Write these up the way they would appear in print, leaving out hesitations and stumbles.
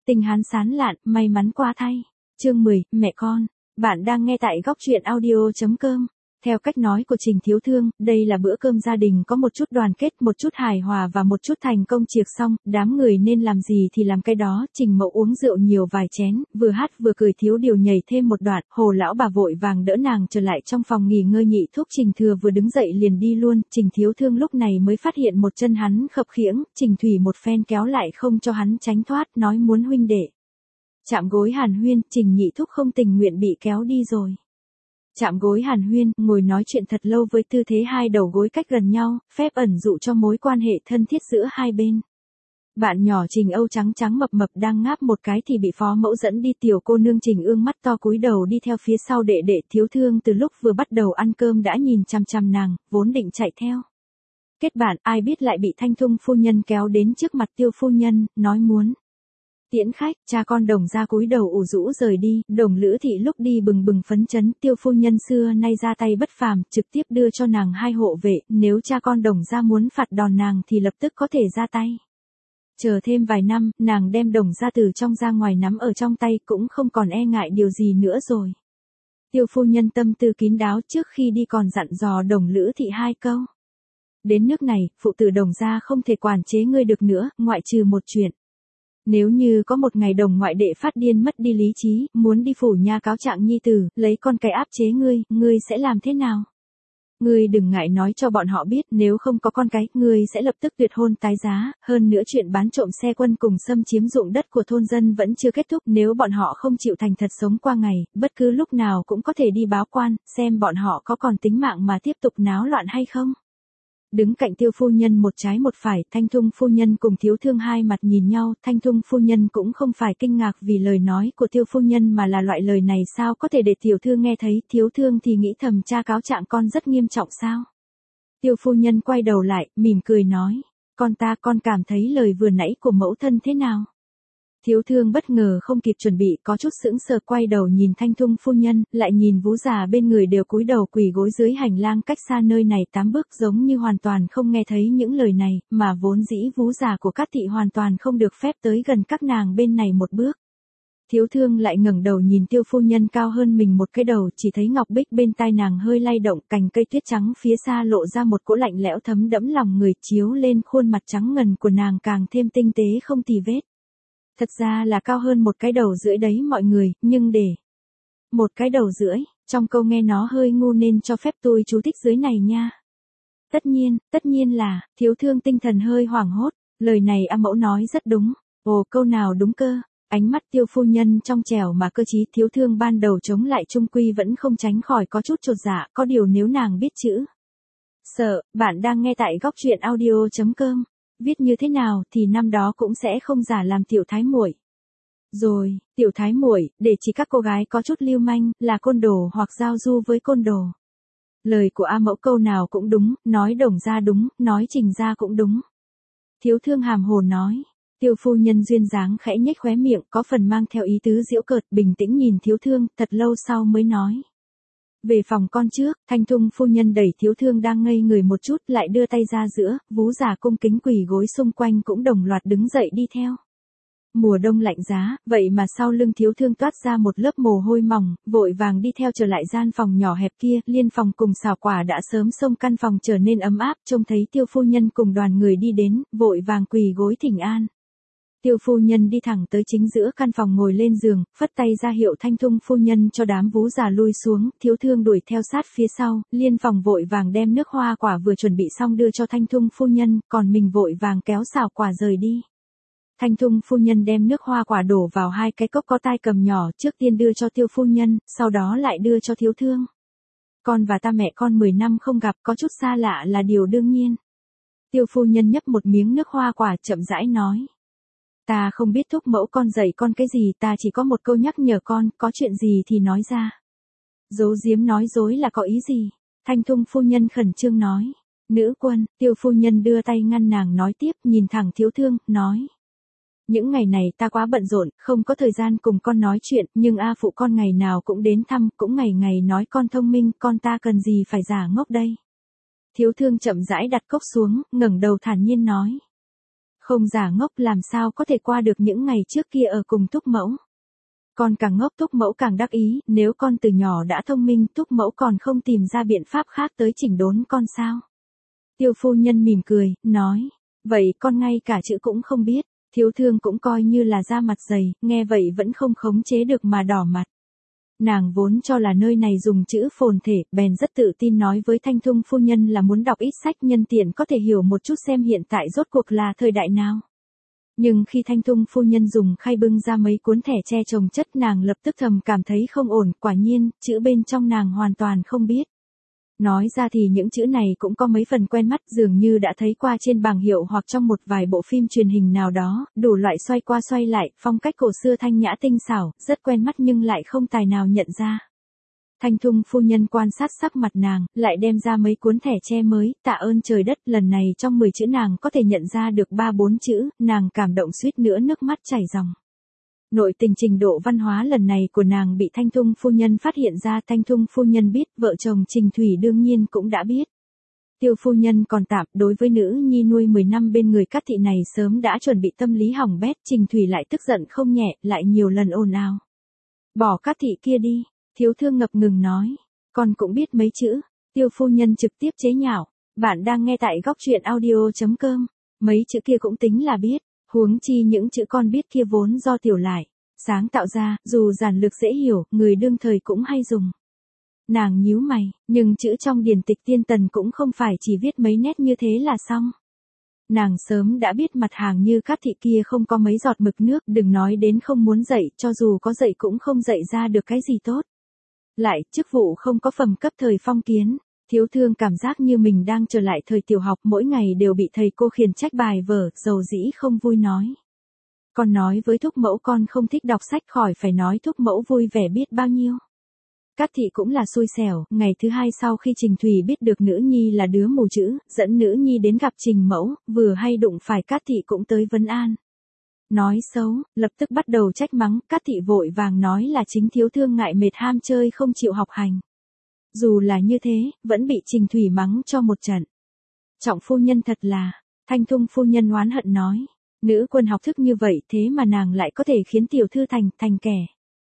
Tình hắn sán lạn, may mắn qua thay. Chương 10, mẹ con. Bạn đang nghe tại góc truyện audio.com. Theo cách nói của Trình Thiếu Thương, đây là bữa cơm gia đình có một chút đoàn kết, một chút hài hòa và một chút thành công chiệc xong, đám người nên làm gì thì làm cái đó. Trình Mậu uống rượu nhiều vài chén, vừa hát vừa cười thiếu điều nhảy thêm một đoạn, Hồ lão bà vội vàng đỡ nàng trở lại trong phòng nghỉ ngơi. Nhị thúc Trình Thừa vừa đứng dậy liền đi luôn, Trình Thiếu Thương lúc này mới phát hiện một chân hắn khập khiễng, Trình Thủy một phen kéo lại không cho hắn tránh thoát, nói muốn huynh đệ chạm gối hàn huyên. Trình nhị thúc không tình nguyện bị kéo đi rồi. Chạm gối hàn huyên, ngồi nói chuyện thật lâu với tư thế hai đầu gối cách gần nhau, phép ẩn dụ cho mối quan hệ thân thiết giữa hai bên. Bạn nhỏ Trình Âu trắng trắng mập mập đang ngáp một cái thì bị phó mẫu dẫn đi. Tiểu cô nương Trình Ương mắt to cúi đầu đi theo phía sau đệ đệ. Thiếu Thương từ lúc vừa bắt đầu ăn cơm đã nhìn chằm chằm nàng, vốn định chạy theo. Kết bạn ai biết lại bị Thanh Thung phu nhân kéo đến trước mặt Tiêu phu nhân, nói muốn tiễn khách. Cha con Đồng gia cúi đầu ủ rũ rời đi. Đồng Lữ thị lúc đi bừng bừng phấn chấn. Tiêu phu nhân xưa nay ra tay bất phàm, trực tiếp đưa cho nàng 2 hộ vệ, nếu cha con Đồng gia muốn phạt đòn nàng thì lập tức có thể ra tay. Chờ thêm vài năm, nàng đem Đồng gia từ trong ra ngoài nắm ở trong tay, cũng không còn e ngại điều gì nữa rồi. Tiêu phu nhân tâm tư kín đáo, trước khi đi còn dặn dò Đồng Lữ thị 2 câu. Đến nước này, phụ tử Đồng gia không thể quản chế ngươi được nữa, ngoại trừ một chuyện. Nếu như có một ngày Đồng ngoại đệ phát điên mất đi lý trí, muốn đi phủ nha cáo trạng nhi tử, lấy con cái áp chế ngươi sẽ làm thế nào? Ngươi đừng ngại nói cho bọn họ biết, nếu không có con cái, ngươi sẽ lập tức tuyệt hôn tái giá. Hơn nữa chuyện bán trộm xe quân cùng xâm chiếm ruộng đất của thôn dân vẫn chưa kết thúc, nếu bọn họ không chịu thành thật sống qua ngày, bất cứ lúc nào cũng có thể đi báo quan, xem bọn họ có còn tính mạng mà tiếp tục náo loạn hay không. Đứng cạnh Tiêu phu nhân một trái một phải, Thanh Thung phu nhân cùng Thiếu Thương hai mặt nhìn nhau. Thanh Thung phu nhân cũng không phải kinh ngạc vì lời nói của Tiêu phu nhân, mà là loại lời này sao có thể để Tiểu Thư nghe thấy. Thiếu Thương thì nghĩ thầm cha cáo trạng con rất nghiêm trọng sao. Tiêu phu nhân quay đầu lại, mỉm cười nói, con cảm thấy lời vừa nãy của mẫu thân thế nào? Thiếu Thương bất ngờ không kịp chuẩn bị, có chút sững sờ, quay đầu nhìn Thanh Thung phu nhân, lại nhìn Vú già bên người đều cúi đầu quỳ gối dưới hành lang cách xa nơi này 8 bước, giống như hoàn toàn không nghe thấy những lời này, mà vốn dĩ Vú già của các thị hoàn toàn không được phép tới gần các nàng bên này một bước. Thiếu Thương lại ngẩng đầu nhìn Tiêu phu nhân cao hơn mình một cái đầu, chỉ thấy ngọc bích bên tai nàng hơi lay động, cành cây tuyết trắng phía xa lộ ra một cỗ lạnh lẽo thấm đẫm lòng người, chiếu lên khuôn mặt trắng ngần của nàng càng thêm tinh tế không tì vết. Thật ra là cao hơn một cái đầu rưỡi đấy mọi người, nhưng để một cái đầu rưỡi, trong câu nghe nó hơi ngu nên cho phép tôi chú thích dưới này nha. Tất nhiên là, Thiếu Thương tinh thần hơi hoảng hốt, lời này A mẫu nói rất đúng. Ồ, câu nào đúng cơ? Ánh mắt Tiêu phu nhân trong trẻo mà cơ trí. Thiếu Thương ban đầu chống lại trung quy vẫn không tránh khỏi có chút chột dạ, có điều nếu nàng biết chữ sợ. Bạn đang nghe tại góc truyện audio.com. Viết như thế nào thì năm đó cũng sẽ không giả làm tiểu thái muội. Rồi, tiểu thái muội, để chỉ các cô gái có chút lưu manh, là côn đồ hoặc giao du với côn đồ. Lời của A mẫu câu nào cũng đúng, nói Đồng gia đúng, nói Trình gia cũng đúng. Thiếu Thương hàm hồ nói. Tiêu phu nhân duyên dáng khẽ nhếch khóe miệng, có phần mang theo ý tứ giễu cợt, bình tĩnh nhìn Thiếu Thương, thật lâu sau mới nói. Về phòng con trước. Thanh Thung phu nhân đẩy Thiếu Thương đang ngây người một chút, lại đưa tay ra giữa, Vú già cung kính quỳ gối xung quanh cũng đồng loạt đứng dậy đi theo. Mùa đông lạnh giá, vậy mà sau lưng Thiếu Thương toát ra một lớp mồ hôi mỏng, vội vàng đi theo trở lại gian phòng nhỏ hẹp kia. Liên Phòng cùng Xào Quả đã sớm xông căn phòng trở nên ấm áp, trông thấy Tiêu phu nhân cùng đoàn người đi đến, vội vàng quỳ gối thỉnh an. Tiêu phu nhân đi thẳng tới chính giữa căn phòng ngồi lên giường, phất tay ra hiệu Thanh Thung phu nhân cho đám Vú già lui xuống. Thiếu Thương đuổi theo sát phía sau. Liên Phòng vội vàng đem nước hoa quả vừa chuẩn bị xong đưa cho Thanh Thung phu nhân, còn mình vội vàng kéo Xào Quả rời đi. Thanh Thung phu nhân đem nước hoa quả đổ vào 2 cái cốc có tai cầm nhỏ, trước tiên đưa cho Tiêu phu nhân, sau đó lại đưa cho Thiếu Thương. Con và ta mẹ con 10 năm không gặp, có chút xa lạ là điều đương nhiên. Tiêu phu nhân nhấp một miếng nước hoa quả, chậm rãi nói. Ta không biết thúc mẫu con dạy con cái gì, ta chỉ có một câu nhắc nhở con, có chuyện gì thì nói ra. Giấu giếm nói dối là có ý gì? Thanh Thung phu nhân khẩn trương nói. Nữ quân. Tiêu phu nhân đưa tay ngăn nàng nói tiếp, nhìn thẳng Thiếu Thương, nói. Những ngày này ta quá bận rộn, không có thời gian cùng con nói chuyện, nhưng A phụ con ngày nào cũng đến thăm, cũng ngày ngày nói con thông minh, con ta cần gì phải giả ngốc đây. Thiếu Thương chậm rãi đặt cốc xuống, ngẩng đầu thản nhiên nói. Không giả ngốc làm sao có thể qua được những ngày trước kia ở cùng Thúc mẫu. Con càng ngốc Thúc mẫu càng đắc ý, nếu con từ nhỏ đã thông minh Thúc mẫu còn không tìm ra biện pháp khác tới chỉnh đốn con sao. Tiêu phu nhân mỉm cười, nói, vậy con ngay cả chữ cũng không biết. Thiếu thương cũng coi như là da mặt dày, nghe vậy vẫn không khống chế được mà đỏ mặt. Nàng vốn cho là nơi này dùng chữ phồn thể, bèn rất tự tin nói với Thanh Thung phu nhân là muốn đọc ít sách nhân tiện có thể hiểu một chút xem hiện tại rốt cuộc là thời đại nào. Nhưng khi Thanh Thung phu nhân dùng khay bưng ra mấy cuốn thẻ tre chồng chất nàng lập tức thầm cảm thấy không ổn, quả nhiên, chữ bên trong nàng hoàn toàn không biết. Nói ra thì những chữ này cũng có mấy phần quen mắt dường như đã thấy qua trên bảng hiệu hoặc trong một vài bộ phim truyền hình nào đó, đủ loại xoay qua xoay lại, phong cách cổ xưa thanh nhã tinh xảo, rất quen mắt nhưng lại không tài nào nhận ra. Thanh Thung phu nhân quan sát sắc mặt nàng, lại đem ra mấy cuốn thẻ tre mới, tạ ơn trời đất, lần này trong 10 chữ nàng có thể nhận ra được 3-4 chữ, nàng cảm động suýt nữa nước mắt chảy ròng. Nội tình trình độ văn hóa lần này của nàng bị Thanh Thung phu nhân phát hiện ra. Thanh Thung phu nhân biết, vợ chồng Trình Thủy đương nhiên cũng đã biết. Tiêu phu nhân còn tạm, đối với nữ nhi nuôi 10 năm bên người Cát thị này sớm đã chuẩn bị tâm lý hỏng bét. Trình Thủy lại tức giận không nhẹ, lại nhiều lần ồn ào. Bỏ Cát thị kia đi, thiếu thương ngập ngừng nói, con cũng biết mấy chữ. Tiêu phu nhân trực tiếp chế nhạo, bạn đang nghe tại góc truyện audio.com, mấy chữ kia cũng tính là biết. Huống chi những chữ con biết kia vốn do tiểu lại sáng tạo ra, dù giản lược dễ hiểu, người đương thời cũng hay dùng. Nàng nhíu mày, nhưng chữ trong điển tịch Tiên Tần cũng không phải chỉ viết mấy nét như thế là xong. Nàng sớm đã biết mặt hàng như Cát thị kia không có mấy giọt mực nước, đừng nói đến không muốn dạy, cho dù có dạy cũng không dạy ra được cái gì tốt. Lại, chức vụ không có phẩm cấp thời phong kiến. Thiếu thương cảm giác như mình đang trở lại thời tiểu học, mỗi ngày đều bị thầy cô khiển trách bài vở, dầu dĩ không vui nói. Con nói với Thúc mẫu con không thích đọc sách, khỏi phải nói Thúc mẫu vui vẻ biết bao nhiêu. Cát thị cũng là xui xẻo, ngày thứ hai sau khi Trình Thủy biết được nữ nhi là đứa mù chữ, dẫn nữ nhi đến gặp Trình mẫu, vừa hay đụng phải Cát thị cũng tới vấn an. Nói xấu, lập tức bắt đầu trách mắng, Cát thị vội vàng nói là chính thiếu thương ngại mệt ham chơi không chịu học hành. Dù là như thế, vẫn bị Trình Thủy mắng cho một trận. Trọng phu nhân thật là, Thanh Thung phu nhân oán hận nói, nữ quân học thức như vậy thế mà nàng lại có thể khiến tiểu thư thành kẻ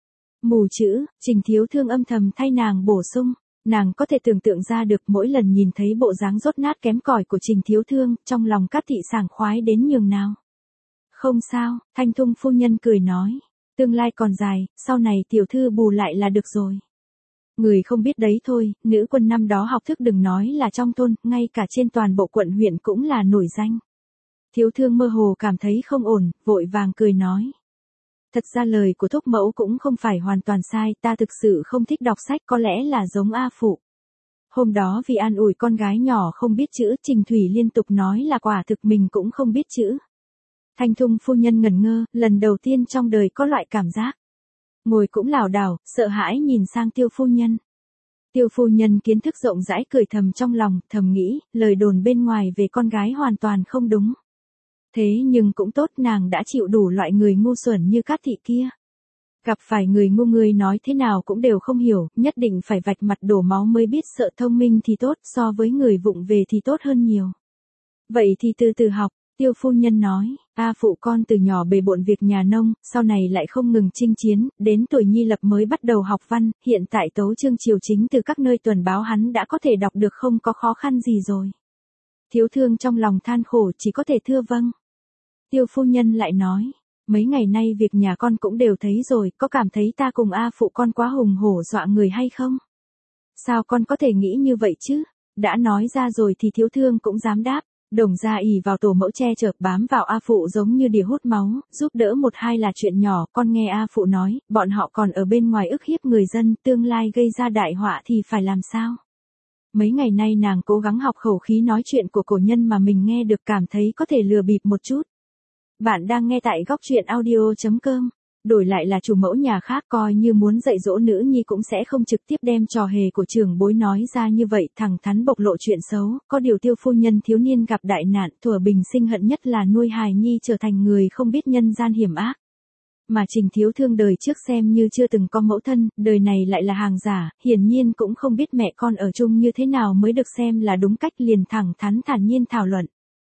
mù chữ. Trình thiếu thương âm thầm thay nàng bổ sung, nàng có thể tưởng tượng ra được mỗi lần nhìn thấy bộ dáng rốt nát kém cỏi của Trình thiếu thương, trong lòng Cát thị sảng khoái đến nhường nào. Không sao, Thanh Thung phu nhân cười nói, tương lai còn dài, sau này tiểu thư bù lại là được rồi. Người không biết đấy thôi, nữ quân năm đó học thức đừng nói là trong thôn, ngay cả trên toàn bộ quận huyện cũng là nổi danh. Thiếu thương mơ hồ cảm thấy không ổn, vội vàng cười nói. Thật ra lời của Thúc mẫu cũng không phải hoàn toàn sai, ta thực sự không thích đọc sách, có lẽ là giống A phụ. Hôm đó vì an ủi con gái nhỏ không biết chữ, Trình Thủy liên tục nói là quả thực mình cũng không biết chữ. Thanh Thung phu nhân ngẩn ngơ, lần đầu tiên trong đời có loại cảm giác. Ngồi cũng lảo đảo, sợ hãi nhìn sang Tiêu phu nhân. Tiêu phu nhân kiến thức rộng rãi cười thầm trong lòng, thầm nghĩ, lời đồn bên ngoài về con gái hoàn toàn không đúng. Thế nhưng cũng tốt, nàng đã chịu đủ loại người ngu xuẩn như Cát thị kia. Gặp phải người ngu người nói thế nào cũng đều không hiểu, nhất định phải vạch mặt đổ máu mới biết, sợ thông minh thì tốt, so với người vụng về thì tốt hơn nhiều. Vậy thì từ từ học. Tiêu phu nhân nói, A phụ con từ nhỏ bề bộn việc nhà nông, sau này lại không ngừng chinh chiến, đến tuổi nhi lập mới bắt đầu học văn, hiện tại tấu chương triều chính từ các nơi tuần báo hắn đã có thể đọc được, không có khó khăn gì rồi. Thiếu thương trong lòng than khổ, chỉ có thể thưa vâng. Tiêu phu nhân lại nói, mấy ngày nay việc nhà con cũng đều thấy rồi, có cảm thấy ta cùng A phụ con quá hùng hổ dọa người hay không? Sao con có thể nghĩ như vậy chứ? Đã nói ra rồi thì thiếu thương cũng dám đáp. Đồng gia ỷ vào tổ mẫu che chở bám vào A phụ giống như đỉa hút máu, giúp đỡ một hai là chuyện nhỏ, con nghe A phụ nói, bọn họ còn ở bên ngoài ức hiếp người dân, tương lai gây ra đại họa thì phải làm sao? Mấy ngày nay nàng cố gắng học khẩu khí nói chuyện của cổ nhân mà mình nghe được, cảm thấy có thể lừa bịp một chút. Bạn đang nghe tại góc truyện audio.com. Đổi lại là chủ mẫu nhà khác coi như muốn dạy dỗ nữ nhi cũng sẽ không trực tiếp đem trò hề của trưởng bối nói ra như vậy, thẳng thắn bộc lộ chuyện xấu. Có điều Tiêu phu nhân thiếu niên gặp đại nạn, thuở bình sinh hận nhất là nuôi hài nhi trở thành người không biết nhân gian hiểm ác. Mà Trình thiếu thương đời trước xem như chưa từng có mẫu thân, đời này lại là hàng giả, hiển nhiên cũng không biết mẹ con ở chung như thế nào mới được xem là đúng cách, liền thẳng thắn thản nhiên thảo luận.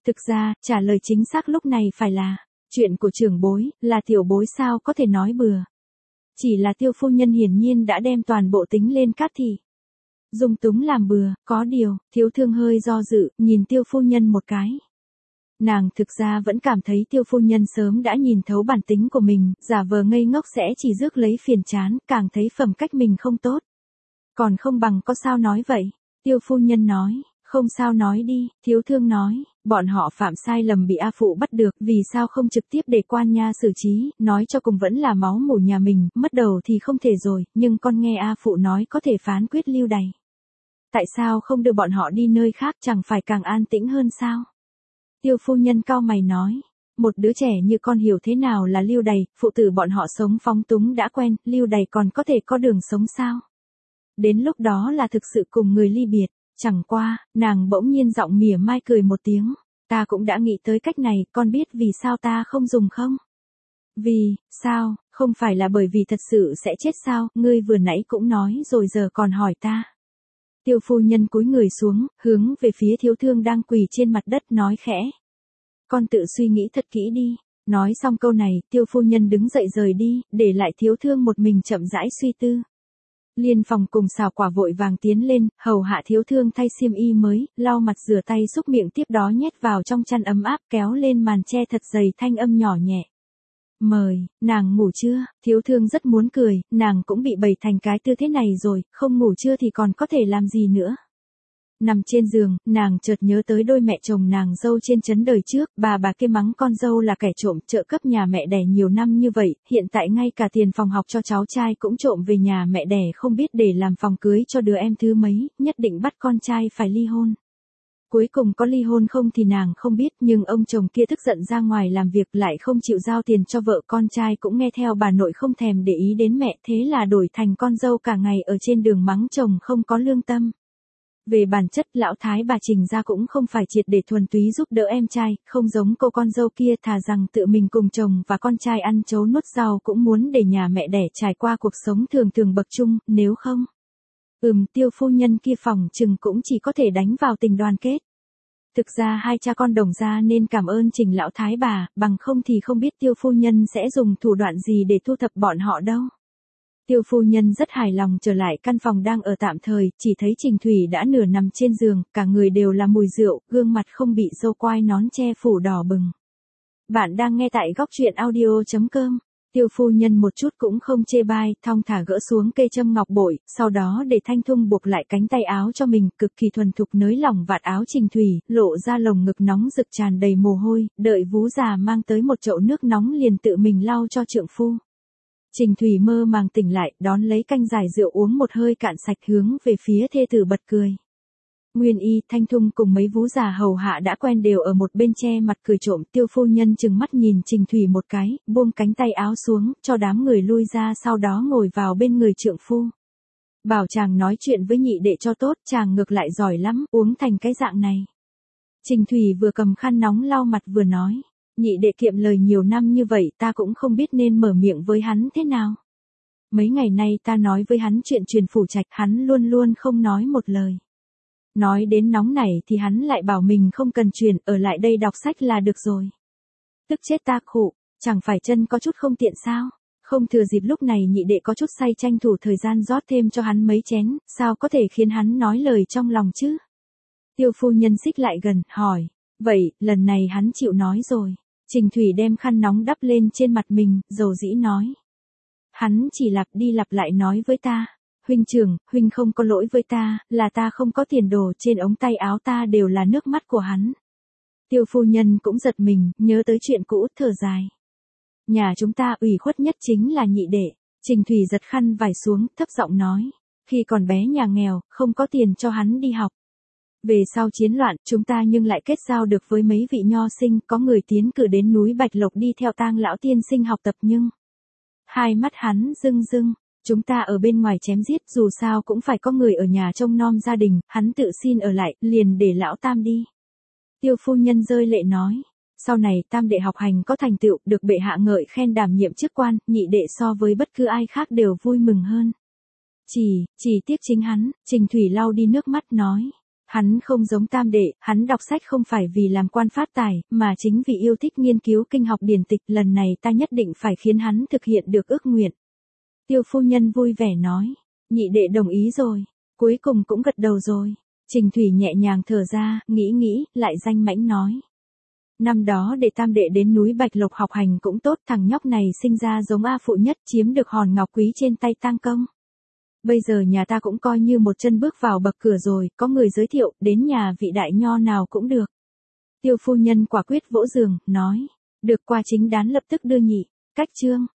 Thực ra, trả lời chính xác lúc này phải là, chuyện của trưởng bối, là tiểu bối sao có thể nói bừa. Chỉ là Tiêu phu nhân hiển nhiên đã đem toàn bộ tính lên cát thì. Dung túng làm bừa, có điều, Thiếu Thương hơi do dự, nhìn Tiêu phu nhân một cái. Nàng thực ra vẫn cảm thấy Tiêu phu nhân sớm đã nhìn thấu bản tính của mình, giả vờ ngây ngốc sẽ chỉ rước lấy phiền chán, càng thấy phẩm cách mình không tốt. Còn không bằng có sao nói vậy? Tiêu phu nhân nói, không sao nói đi, Thiếu Thương nói, bọn họ phạm sai lầm bị A Phụ bắt được, vì sao không trực tiếp để quan nha xử trí, nói cho cùng vẫn là máu mủ nhà mình, mất đầu thì không thể rồi, nhưng con nghe A Phụ nói có thể phán quyết lưu đày. Tại sao không đưa bọn họ đi nơi khác, chẳng phải càng an tĩnh hơn sao? Tiêu phu nhân cau mày nói, một đứa trẻ như con hiểu thế nào là lưu đày, phụ tử bọn họ sống phóng túng đã quen, lưu đày còn có thể có đường sống sao? Đến lúc đó là thực sự cùng người ly biệt, chẳng qua, nàng bỗng nhiên giọng mỉa mai cười một tiếng, ta cũng đã nghĩ tới cách này, con biết vì sao ta không dùng không? Vì, sao, không phải là bởi vì thật sự sẽ chết sao, ngươi vừa nãy cũng nói rồi giờ còn hỏi ta. Tiêu phu nhân cúi người xuống, hướng về phía Thiếu Thương đang quỳ trên mặt đất nói khẽ. Con tự suy nghĩ thật kỹ đi. Nói xong câu này, Tiêu phu nhân đứng dậy rời đi, để lại Thiếu Thương một mình chậm rãi suy tư. Liên Phòng cùng Xào Quả vội vàng tiến lên, hầu hạ Thiếu Thương thay xiêm y mới, lau mặt rửa tay xúc miệng tiếp đó nhét vào trong chăn ấm áp kéo lên màn che thật dày thanh âm nhỏ nhẹ. Mời, nàng ngủ chưa? Thiếu Thương rất muốn cười, nàng cũng bị bày thành cái tư thế này rồi, không ngủ chưa thì còn có thể làm gì nữa. Nằm trên giường, nàng chợt nhớ tới đôi mẹ chồng nàng dâu trên trấn đời trước, bà kia mắng con dâu là kẻ trộm, trợ cấp nhà mẹ đẻ nhiều năm như vậy, hiện tại ngay cả tiền phòng học cho cháu trai cũng trộm về nhà mẹ đẻ không biết để làm phòng cưới cho đứa em thứ mấy, nhất định bắt con trai phải ly hôn. Cuối cùng có ly hôn không thì nàng không biết, nhưng ông chồng kia tức giận ra ngoài làm việc lại không chịu giao tiền cho vợ, con trai cũng nghe theo bà nội không thèm để ý đến mẹ, thế là đổi thành con dâu cả ngày ở trên đường mắng chồng không có lương tâm. Về bản chất lão thái bà Trình gia cũng không phải triệt để thuần túy giúp đỡ em trai, không giống cô con dâu kia thà rằng tự mình cùng chồng và con trai ăn chấu nuốt rau cũng muốn để nhà mẹ đẻ trải qua cuộc sống thường thường bậc trung, nếu không. Tiêu phu nhân kia phòng chừng cũng chỉ có thể đánh vào tình đoàn kết. Thực ra hai cha con Đồng gia nên cảm ơn Trình lão thái bà, bằng không thì không biết Tiêu phu nhân sẽ dùng thủ đoạn gì để thu thập bọn họ đâu. Tiêu phu nhân rất hài lòng trở lại căn phòng đang ở tạm thời, chỉ thấy Trình Thủy đã nửa nằm trên giường, cả người đều là mùi rượu, gương mặt không bị râu quai nón che phủ đỏ bừng. Bạn đang nghe tại góc truyện audio.com. Tiêu phu nhân một chút cũng không chê bai, thong thả gỡ xuống cây châm ngọc bội, sau đó để Thanh Thung buộc lại cánh tay áo cho mình, cực kỳ thuần thục nới lỏng vạt áo Trình Thủy, lộ ra lồng ngực nóng rực tràn đầy mồ hôi, đợi vú già mang tới một chậu nước nóng liền tự mình lau cho trượng phu. Trình Thủy mơ màng tỉnh lại, đón lấy canh giải rượu uống một hơi cạn sạch hướng về phía thê tử bật cười. Nguyên Y, Thanh Thung cùng mấy vú già hầu hạ đã quen đều ở một bên che mặt cười trộm, Tiêu phu nhân chừng mắt nhìn Trình Thủy một cái, buông cánh tay áo xuống, cho đám người lui ra sau đó ngồi vào bên người trượng phu. Bảo chàng nói chuyện với nhị đệ cho tốt, chàng ngược lại giỏi lắm, uống thành cái dạng này. Trình Thủy vừa cầm khăn nóng lau mặt vừa nói, nhị đệ kiệm lời nhiều năm như vậy ta cũng không biết nên mở miệng với hắn thế nào. Mấy ngày nay ta nói với hắn chuyện truyền phủ trạch, hắn luôn luôn không nói một lời. Nói đến nóng này thì hắn lại bảo mình không cần truyền, ở lại đây đọc sách là được rồi. Tức chết ta khổ, chẳng phải chân có chút không tiện sao? Không thừa dịp lúc này nhị đệ có chút say tranh thủ thời gian rót thêm cho hắn mấy chén, sao có thể khiến hắn nói lời trong lòng chứ? Tiêu phu nhân xích lại gần, hỏi, vậy, lần này hắn chịu nói rồi. Trình Thủy đem khăn nóng đắp lên trên mặt mình, dầu dĩ nói. Hắn chỉ lặp đi lặp lại nói với ta. Huynh trưởng, huynh không có lỗi với ta, là ta không có tiền đồ, trên ống tay áo ta đều là nước mắt của hắn. Tiêu phu nhân cũng giật mình, nhớ tới chuyện cũ, thở dài. Nhà chúng ta ủy khuất nhất chính là nhị đệ. Trình Thủy giật khăn vải xuống, thấp giọng nói. Khi còn bé nhà nghèo, không có tiền cho hắn đi học. Về sau chiến loạn, chúng ta nhưng lại kết giao được với mấy vị nho sinh, có người tiến cử đến núi Bạch Lộc đi theo Tang lão tiên sinh học tập nhưng. Hai mắt hắn rưng rưng. Chúng ta ở bên ngoài chém giết, dù sao cũng phải có người ở nhà trông nom gia đình, hắn tự xin ở lại, liền để lão Tam đi. Tiêu phu nhân rơi lệ nói, sau này Tam đệ học hành có thành tựu, được bệ hạ ngợi khen đảm nhiệm chức quan, nhị đệ so với bất cứ ai khác đều vui mừng hơn. Chỉ tiếc chính hắn, Trình Thủy lau đi nước mắt nói, Hắn không giống tam đệ, hắn đọc sách không phải vì làm quan phát tài, mà chính vì yêu thích nghiên cứu kinh học điển tịch, lần này ta nhất định phải khiến hắn thực hiện được ước nguyện. Tiêu phu nhân vui vẻ nói, nhị đệ đồng ý rồi, cuối cùng cũng gật đầu rồi. Trình Thủy nhẹ nhàng thở ra, nghĩ, lại danh mãnh nói. Năm đó để tam đệ đến núi Bạch Lộc học hành cũng tốt, thằng nhóc này sinh ra giống A Phụ nhất, chiếm được hòn ngọc quý trên tay tang công. Bây giờ nhà ta cũng coi như một chân bước vào bậc cửa rồi, có người giới thiệu, đến nhà vị đại nho nào cũng được. Tiêu phu nhân quả quyết vỗ giường, nói, được qua chính đán lập tức đưa nhị, cách chương.